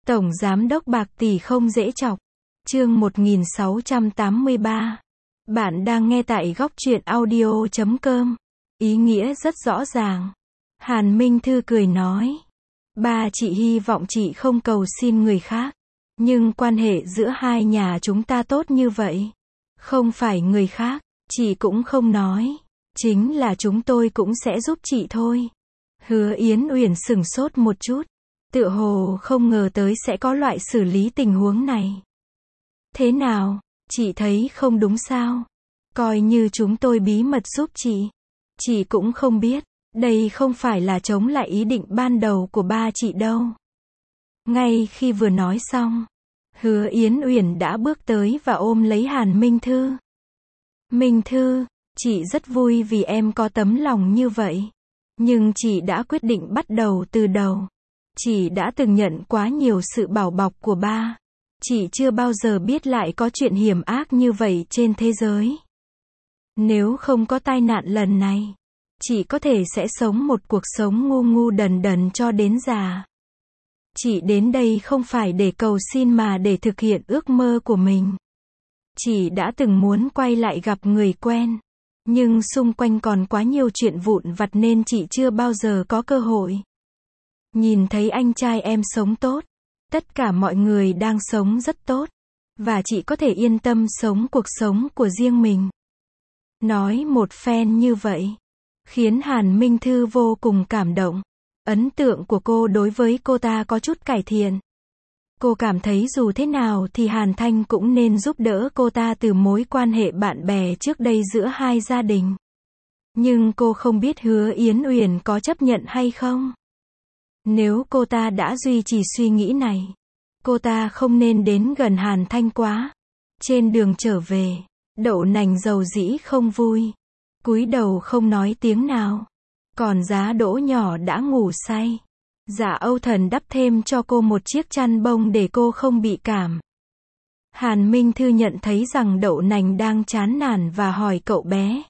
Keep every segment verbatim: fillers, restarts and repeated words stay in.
Tổng giám đốc bạc tỷ không dễ chọc. Chương một nghìn sáu trăm tám mươi ba. Bạn đang nghe tại góc truyện audio chấm com. Ý nghĩa rất rõ ràng. Hàn Minh Thư cười nói. Ba chị hy vọng chị không cầu xin người khác. Nhưng quan hệ giữa hai nhà chúng ta tốt như vậy. Không phải người khác, chị cũng không nói. Chính là chúng tôi cũng sẽ giúp chị thôi. Hứa Yến Uyển sửng sốt một chút. Tựa hồ không ngờ tới sẽ có loại xử lý tình huống này. Thế nào, chị thấy không đúng sao? Coi như chúng tôi bí mật giúp chị. Chị cũng không biết, đây không phải là chống lại ý định ban đầu của ba chị đâu. Ngay khi vừa nói xong, Hứa Yến Uyển đã bước tới và ôm lấy Hàn Minh Thư. Minh Thư, chị rất vui vì em có tấm lòng như vậy. Nhưng chị đã quyết định bắt đầu từ đầu. Chị đã từng nhận quá nhiều sự bảo bọc của ba. Chị chưa bao giờ biết lại có chuyện hiểm ác như vậy trên thế giới. Nếu không có tai nạn lần này, chị có thể sẽ sống một cuộc sống ngu ngu đần đần cho đến già. Chị đến đây không phải để cầu xin mà để thực hiện ước mơ của mình. Chị đã từng muốn quay lại gặp người quen. Nhưng xung quanh còn quá nhiều chuyện vụn vặt nên chị chưa bao giờ có cơ hội. Nhìn thấy anh trai em sống tốt. Tất cả mọi người đang sống rất tốt. Và chị có thể yên tâm sống cuộc sống của riêng mình. Nói một phen như vậy. Khiến Hàn Minh Thư vô cùng cảm động. Ấn tượng của cô đối với cô ta có chút cải thiện. Cô cảm thấy dù thế nào thì Hàn Thanh cũng nên giúp đỡ cô ta từ mối quan hệ bạn bè trước đây giữa hai gia đình. Nhưng cô không biết Hứa Yến Uyển có chấp nhận hay không. Nếu cô ta đã duy trì suy nghĩ này, cô ta không nên đến gần Hàn Thanh quá. Trên đường trở về, Đậu Nành dầu dĩ không vui. Cúi đầu không nói tiếng nào. Còn Giá Đỗ nhỏ đã ngủ say. Dạ Âu Thần đắp thêm cho cô một chiếc chăn bông để cô không bị cảm. Hàn Minh Thư nhận thấy rằng Đậu Nành đang chán nản và hỏi cậu bé.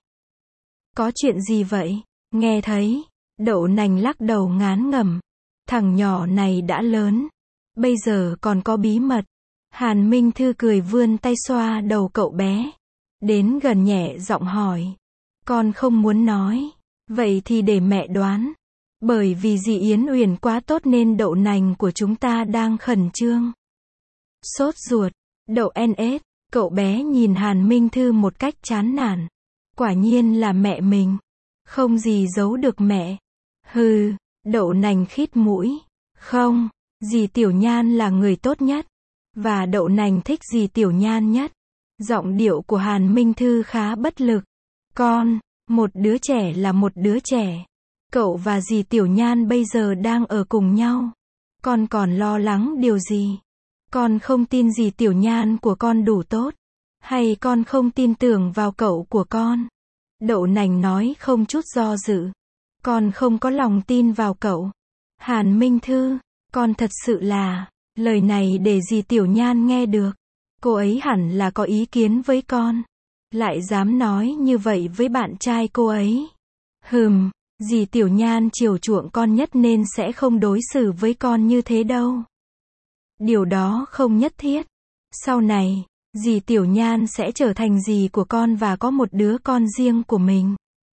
Có chuyện gì vậy? Nghe thấy, Đậu Nành lắc đầu ngán ngẩm. Thằng nhỏ này đã lớn. Bây giờ còn có bí mật. Hàn Minh Thư cười vươn tay xoa đầu cậu bé. Đến gần nhẹ giọng hỏi. Con không muốn nói. Vậy thì để mẹ đoán. Bởi vì dì Yến Uyển quá tốt nên Đậu Nành của chúng ta đang khẩn trương. Sốt ruột. Đậu en ét. Cậu bé nhìn Hàn Minh Thư một cách chán nản. Quả nhiên là mẹ mình. Không gì giấu được mẹ. Hừ. Đậu Nành khít mũi. Không. Dì Tiểu Nhan là người tốt nhất. Và Đậu Nành thích dì Tiểu Nhan nhất. Giọng điệu của Hàn Minh Thư khá bất lực. Con. Một đứa trẻ là một đứa trẻ. Cậu và dì Tiểu Nhan bây giờ đang ở cùng nhau. Con còn lo lắng điều gì? Con không tin dì Tiểu Nhan của con đủ tốt? Hay con không tin tưởng vào cậu của con? Đậu Nành nói không chút do dự. Con không có lòng tin vào cậu. Hàn Minh Thư, con thật sự là... Lời này để dì Tiểu Nhan nghe được. Cô ấy hẳn là có ý kiến với con. Lại dám nói như vậy với bạn trai cô ấy. Hừm. Dì Tiểu Nhan chiều chuộng con nhất nên sẽ không đối xử với con như thế đâu. Điều đó không nhất thiết. Sau này, dì Tiểu Nhan sẽ trở thành dì của con và có một đứa con riêng của mình.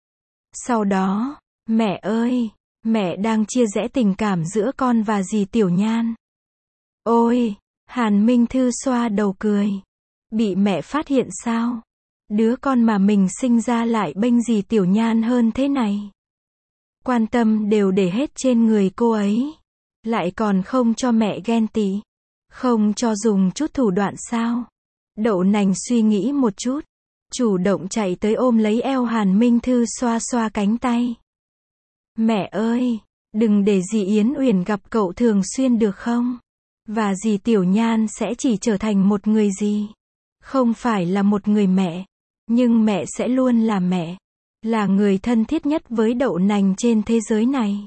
Sau đó, mẹ ơi, mẹ đang chia rẽ tình cảm giữa con và dì Tiểu Nhan. Ôi, Hàn Minh Thư xoa đầu cười. Bị mẹ phát hiện sao? Đứa con mà mình sinh ra lại bênh dì Tiểu Nhan hơn thế này. Quan tâm đều để hết trên người cô ấy. Lại còn không cho mẹ ghen tị. Không cho dùng chút thủ đoạn sao? Đậu Nành suy nghĩ một chút. Chủ động chạy tới ôm lấy eo Hàn Minh Thư xoa xoa cánh tay. Mẹ ơi, đừng để dì Yến Uyển gặp cậu thường xuyên được không? Và dì Tiểu Nhan sẽ chỉ trở thành một người dì. Không phải là một người mẹ. Nhưng mẹ sẽ luôn là mẹ. Là người thân thiết nhất với Đậu Nành trên thế giới này.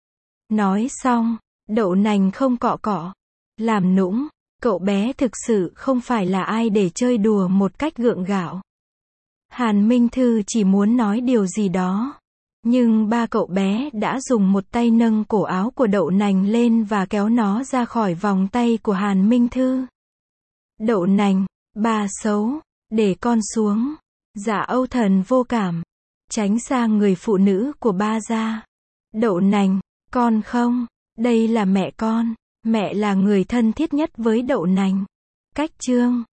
Nói xong, Đậu Nành không cọ cọ. Làm nũng, cậu bé thực sự không phải là ai để chơi đùa một cách gượng gạo. Hàn Minh Thư chỉ muốn nói điều gì đó. Nhưng ba cậu bé đã dùng một tay nâng cổ áo của Đậu Nành lên và kéo nó ra khỏi vòng tay của Hàn Minh Thư. Đậu Nành, ba xấu, để con xuống. Dạ Âu Thần vô cảm, tránh xa người phụ nữ của ba ra. Đậu Nành, con không, đây là mẹ con, mẹ là người thân thiết nhất với Đậu Nành. Cách chương